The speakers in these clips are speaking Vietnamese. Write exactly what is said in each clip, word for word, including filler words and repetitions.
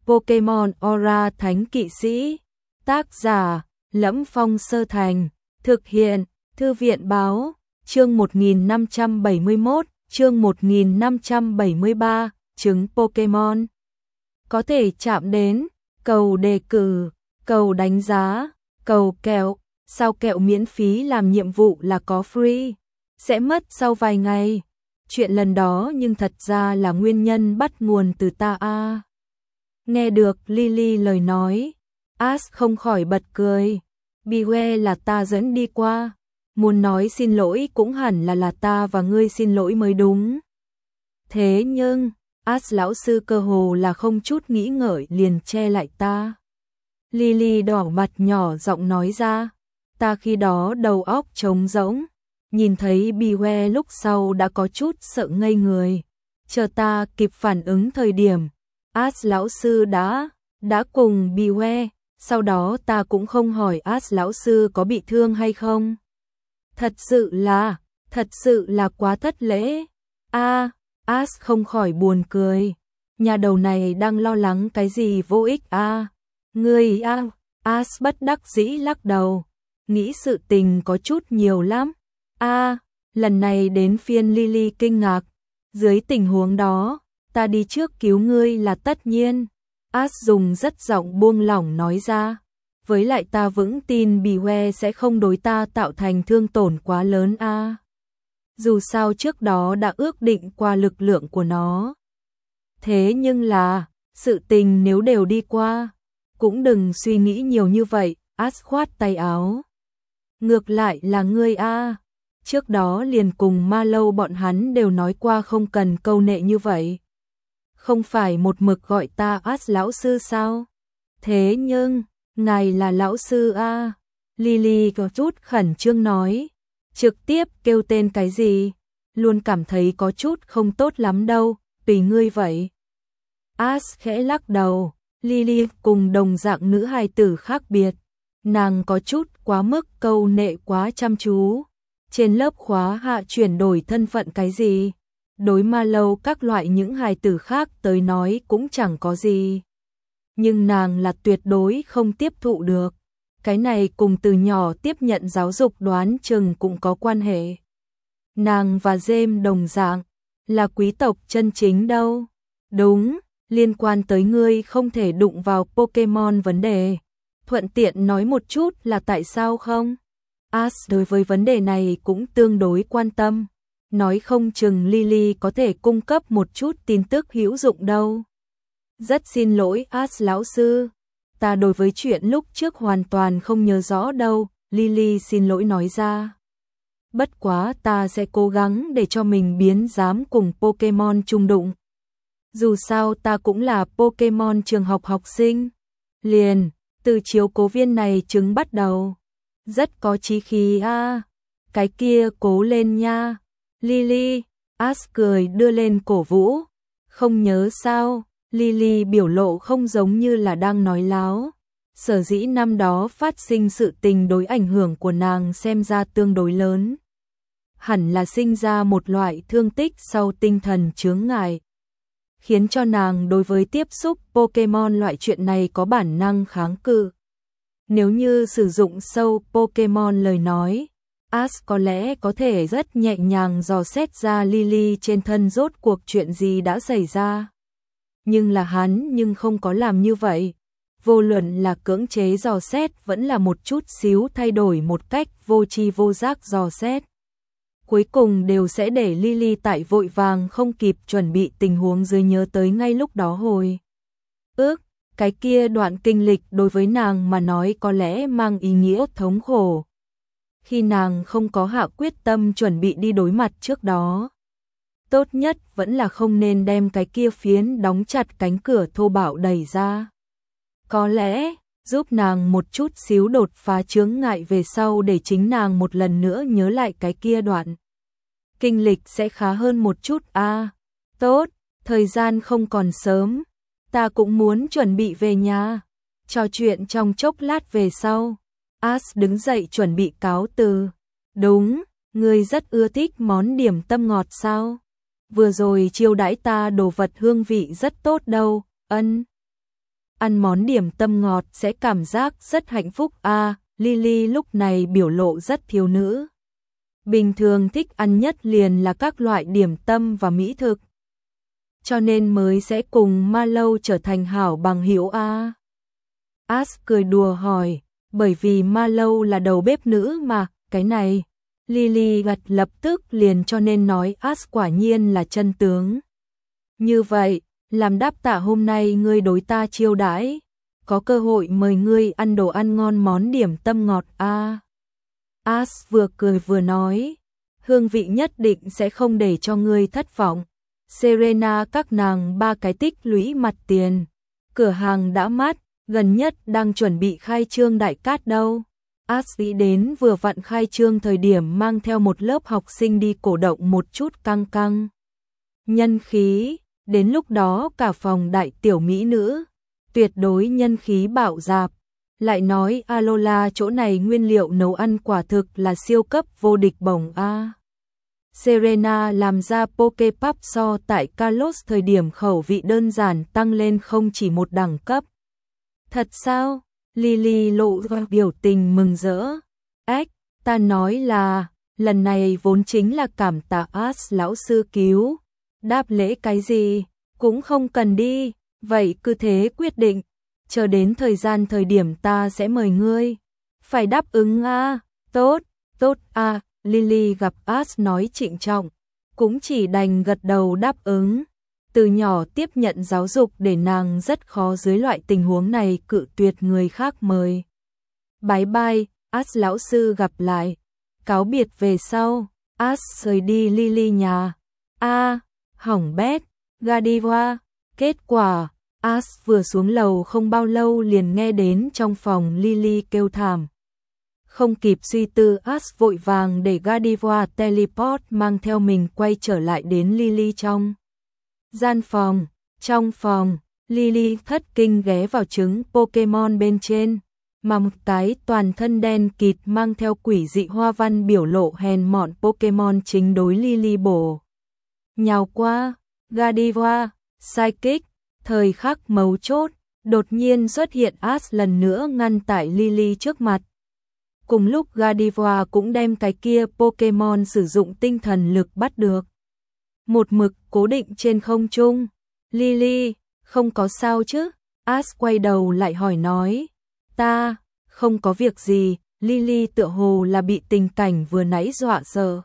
Pokemon Aura Thánh Kỵ Sĩ. Tác giả: Lẫm Phong Sơ Thành. Thực hiện: Thư viện báo. Chương một nghìn năm trăm bảy mươi mốt, chương một nghìn năm trăm bảy mươi ba, trứng Pokemon. Có thể chạm đến, cầu đề cử, cầu đánh giá, cầu kẹo, sao kẹo miễn phí làm nhiệm vụ là có free, sẽ mất sau vài ngày. Chuyện lần đó nhưng thật ra là nguyên nhân bắt nguồn từ ta a. À. Nghe được Lily lời nói, Ash không khỏi bật cười. Beware là ta dẫn đi qua. Muốn nói xin lỗi cũng hẳn là là ta và ngươi xin lỗi mới đúng. Thế nhưng, Ash lão sư cơ hồ là không chút nghĩ ngợi liền che lại ta. Lily đỏ mặt nhỏ giọng nói ra. Ta khi đó đầu óc trống rỗng. Nhìn thấy Beware lúc sau đã có chút sợ ngây người. Chờ ta kịp phản ứng thời điểm, Ash lão sư đã, đã cùng Beware. Sau đó ta cũng không hỏi Ash lão sư có bị thương hay không. Thật sự là, thật sự là quá thất lễ. A, à, Ash không khỏi buồn cười. Nhà đầu này đang lo lắng cái gì vô ích a? À? Ngươi a, à, Ash bất đắc dĩ lắc đầu. Nghĩ sự tình có chút nhiều lắm. A, à, lần này đến phiên Lily kinh ngạc. Dưới tình huống đó, ta đi trước cứu ngươi là tất nhiên. Ash dùng rất giọng buông lỏng nói ra. Với lại ta vững tin Beware sẽ không đối ta tạo thành thương tổn quá lớn a. À. Dù sao trước đó đã ước định qua lực lượng của nó. Thế nhưng là, sự tình nếu đều đi qua, cũng đừng suy nghĩ nhiều như vậy. Ash khoát tay áo. Ngược lại là ngươi a. À. Trước đó liền cùng Ma Lâu bọn hắn đều nói qua không cần câu nệ như vậy. Không phải một mực gọi ta Ash lão sư sao? Thế nhưng, ngài là lão sư a. À? Lily có chút khẩn trương nói. Trực tiếp kêu tên cái gì? Luôn cảm thấy có chút không tốt lắm đâu, tùy ngươi vậy. Ash khẽ lắc đầu. Lily cùng đồng dạng nữ hài tử khác biệt. Nàng có chút quá mức câu nệ quá chăm chú. Trên lớp khóa hạ chuyển đổi thân phận cái gì? Đối Ma Lâu các loại những hài tử khác tới nói cũng chẳng có gì. Nhưng nàng là tuyệt đối không tiếp thụ được. Cái này cùng từ nhỏ tiếp nhận giáo dục đoán chừng cũng có quan hệ. Nàng và James đồng dạng, là quý tộc chân chính đâu. Đúng, liên quan tới ngươi không thể đụng vào Pokemon vấn đề. Thuận tiện nói một chút là tại sao không? Ash đối với vấn đề này cũng tương đối quan tâm. Nói không chừng Lily có thể cung cấp một chút tin tức hữu dụng đâu. Rất xin lỗi Ash lão sư. Ta đối với chuyện lúc trước hoàn toàn không nhớ rõ đâu. Lily xin lỗi nói ra. Bất quá ta sẽ cố gắng để cho mình biến dám cùng Pokemon chung đụng. Dù sao ta cũng là Pokemon trường học học sinh. Liền, từ chiếu cố viên này chứng bắt đầu. Rất có chí khí a. À. Cái kia cố lên nha. Lily, Ash cười đưa lên cổ vũ. Không nhớ sao? Lily biểu lộ không giống như là đang nói láo. Sở dĩ năm đó phát sinh sự tình đối ảnh hưởng của nàng xem ra tương đối lớn. Hẳn là sinh ra một loại thương tích sau tinh thần chướng ngại. Khiến cho nàng đối với tiếp xúc Pokemon loại chuyện này có bản năng kháng cự. Nếu như sử dụng sâu Pokemon lời nói, Ash có lẽ có thể rất nhẹ nhàng dò xét ra Lily trên thân rốt cuộc chuyện gì đã xảy ra. Nhưng là hắn nhưng không có làm như vậy. Vô luận là cưỡng chế dò xét vẫn là một chút xíu thay đổi một cách vô tri vô giác dò xét. Cuối cùng đều sẽ để Lily tại vội vàng không kịp chuẩn bị tình huống dưới nhớ tới ngay lúc đó hồi. Ước, cái kia đoạn kinh lịch đối với nàng mà nói có lẽ mang ý nghĩa thống khổ. Khi nàng không có hạ quyết tâm chuẩn bị đi đối mặt trước đó. Tốt nhất vẫn là không nên đem cái kia phiến đóng chặt cánh cửa thô bạo đẩy ra. Có lẽ, giúp nàng một chút xíu đột phá chướng ngại về sau để chính nàng một lần nữa nhớ lại cái kia đoạn. Kinh lịch sẽ khá hơn một chút a. À, tốt, thời gian không còn sớm. Ta cũng muốn chuẩn bị về nhà. Trò chuyện trong chốc lát về sau. Ash đứng dậy chuẩn bị cáo từ. Đúng, ngươi rất ưa thích món điểm tâm ngọt sao? Vừa rồi chiêu đãi ta đồ vật hương vị rất tốt đâu, ân. ăn món điểm tâm ngọt sẽ cảm giác rất hạnh phúc a. À, Lily lúc này biểu lộ rất thiếu nữ. Bình thường thích ăn nhất liền là các loại điểm tâm và mỹ thực. Cho nên mới sẽ cùng Marlowe trở thành hảo bằng hữu a. À. Ash cười đùa hỏi, bởi vì Marlowe là đầu bếp nữ mà, cái này. Lily gật lập tức liền cho nên nói Ash quả nhiên là chân tướng. Như vậy, làm đáp tạ hôm nay ngươi đối ta chiêu đãi, có cơ hội mời ngươi ăn đồ ăn ngon món điểm tâm ngọt a. À. Ash vừa cười vừa nói, hương vị nhất định sẽ không để cho ngươi thất vọng. Serena các nàng ba cái tích lũy mặt tiền, cửa hàng đã mát, gần nhất đang chuẩn bị khai trương đại cát đâu. Ash nghĩ đến vừa vặn khai trương thời điểm mang theo một lớp học sinh đi cổ động một chút căng căng. Nhân khí, đến lúc đó cả phòng đại tiểu mỹ nữ, tuyệt đối nhân khí bạo dạp. Lại nói Alola chỗ này nguyên liệu nấu ăn quả thực là siêu cấp vô địch bổng a. Serena làm ra Pokepop so tại Kalos thời điểm khẩu vị đơn giản tăng lên không chỉ một đẳng cấp. Thật sao? Lily lộ ra biểu tình mừng rỡ. Ếch, ta nói là, lần này vốn chính là cảm tạ Ash lão sư cứu. Đáp lễ cái gì, cũng không cần đi, vậy cứ thế quyết định. Chờ đến thời gian thời điểm ta sẽ mời ngươi. Phải đáp ứng a. Tốt, tốt a. À. Lily gặp Ash nói trịnh trọng, cũng chỉ đành gật đầu đáp ứng. Từ nhỏ tiếp nhận giáo dục để nàng rất khó dưới loại tình huống này cự tuyệt người khác mời. Bye bye, Ash lão sư gặp lại. Cáo biệt về sau, Ash rời đi Lily nhà. A, à, hỏng bét, Godiva. Kết quả, Ash vừa xuống lầu không bao lâu liền nghe đến trong phòng Lily kêu thảm. Không kịp suy tư, Ash vội vàng để Godiva teleport mang theo mình quay trở lại đến Lily trong gian phòng. Trong phòng, Lily thất kinh ghé vào trứng Pokemon bên trên, mà một cái toàn thân đen kịt mang theo quỷ dị hoa văn biểu lộ hèn mọn Pokemon chính đối Lily bổ nhào qua. Godiva, Psychic, thời khắc mấu chốt, đột nhiên xuất hiện Ash lần nữa ngăn tại Lily trước mặt. Cùng lúc Godiva cũng đem cái kia Pokemon sử dụng tinh thần lực bắt được. Một mực cố định trên không trung. Lily, không có sao chứ? Ash quay đầu lại hỏi nói. Ta, không có việc gì. Lily tựa hồ là bị tình cảnh vừa nãy dọa sợ.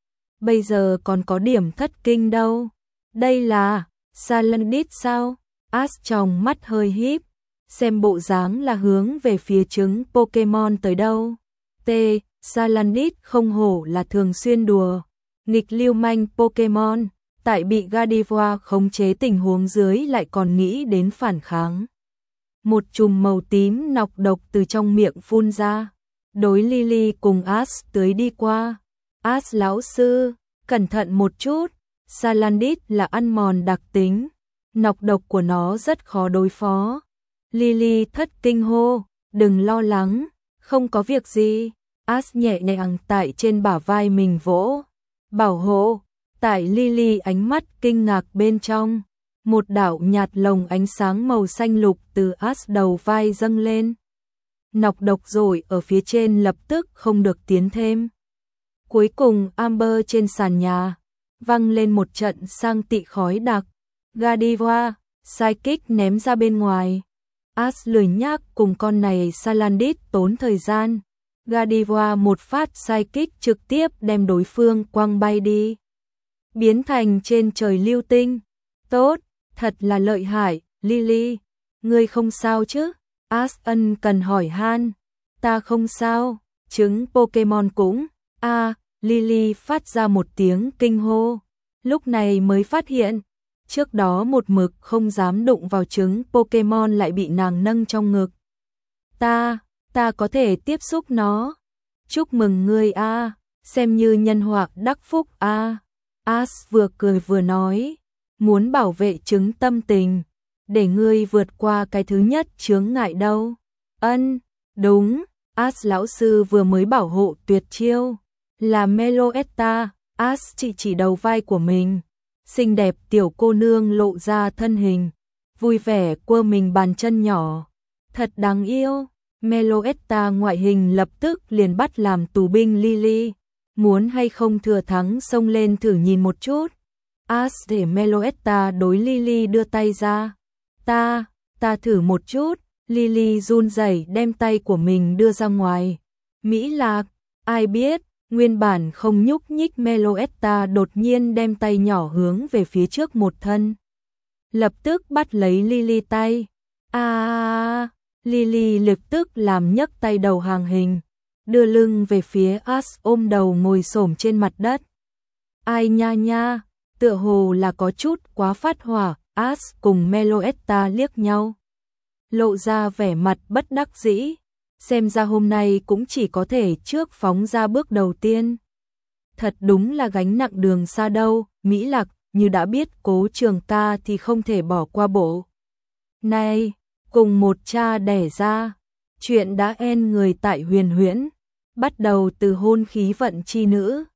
Bây giờ còn có điểm thất kinh đâu. Đây là Salandit sao? Ash trong mắt hơi híp, xem bộ dáng là hướng về phía trứng Pokemon tới đâu. T. Salandit không hổ là thường xuyên đùa nghịch lưu manh Pokemon, tại bị Godiva khống chế tình huống dưới lại còn nghĩ đến phản kháng. Một chùm màu tím nọc độc từ trong miệng phun ra, đối Lily cùng Ash tưới đi qua. Ash lão sư, cẩn thận một chút, Salandit là ăn mòn đặc tính, nọc độc của nó rất khó đối phó. Lily thất kinh hô, đừng lo lắng, không có việc gì. Ash nhẹ nhàng tại trên bả vai mình vỗ, bảo hộ. Tại Lily ánh mắt kinh ngạc bên trong, một đạo nhạt lồng ánh sáng màu xanh lục từ Ash đầu vai dâng lên. Nọc độc rồi ở phía trên lập tức không được tiến thêm. Cuối cùng Amber trên sàn nhà văng lên một trận sang tị khói đặc. Godiva, Psychic ném ra bên ngoài. Ash lười nhác cùng con này Salandit tốn thời gian. Godiva một phát Psychic trực tiếp đem đối phương quăng bay đi, biến thành trên trời lưu tinh. Tốt, thật là lợi hại. Lily, ngươi không sao chứ? Ash ân cần hỏi han. Ta không sao, trứng Pokemon cũng. A, à, Lily phát ra một tiếng kinh hô, lúc này mới phát hiện, trước đó một mực không dám đụng vào trứng Pokemon lại bị nàng nâng trong ngực. Ta, ta có thể tiếp xúc nó. Chúc mừng ngươi a, à, xem như nhân họa đắc phúc a. À. Ash vừa cười vừa nói, muốn bảo vệ trứng tâm tình, để ngươi vượt qua cái thứ nhất chướng ngại đâu. Ân, đúng, Ash lão sư vừa mới bảo hộ tuyệt chiêu, là Meloetta. Ash chỉ chỉ đầu vai của mình, xinh đẹp tiểu cô nương lộ ra thân hình, vui vẻ quơ mình bàn chân nhỏ. Thật đáng yêu. Meloetta ngoại hình lập tức liền bắt làm tù binh Lily. Muốn hay không thừa thắng xông lên thử nhìn một chút. As để Meloetta đối Lily đưa tay ra. Ta, ta thử một chút. Lily run rẩy đem tay của mình đưa ra ngoài. Mỹ Lạc, ai biết, nguyên bản không nhúc nhích Meloetta đột nhiên đem tay nhỏ hướng về phía trước một thân. Lập tức bắt lấy Lily tay. À, Lily lập tức làm nhấc tay đầu hàng hình. Đưa lưng về phía As ôm đầu ngồi xổm trên mặt đất. Ai nha nha, tựa hồ là có chút quá phát hỏa. As cùng Meloetta liếc nhau. Lộ ra vẻ mặt bất đắc dĩ. Xem ra hôm nay cũng chỉ có thể trước phóng ra bước đầu tiên. Thật đúng là gánh nặng đường xa đâu. Mỹ Lạc, như đã biết Cố Trường ca thì không thể bỏ qua bộ. Này, cùng một cha đẻ ra. Chuyện đã en người tại Huyền Huyễn. Bắt đầu từ hôn khí vận chi nữ.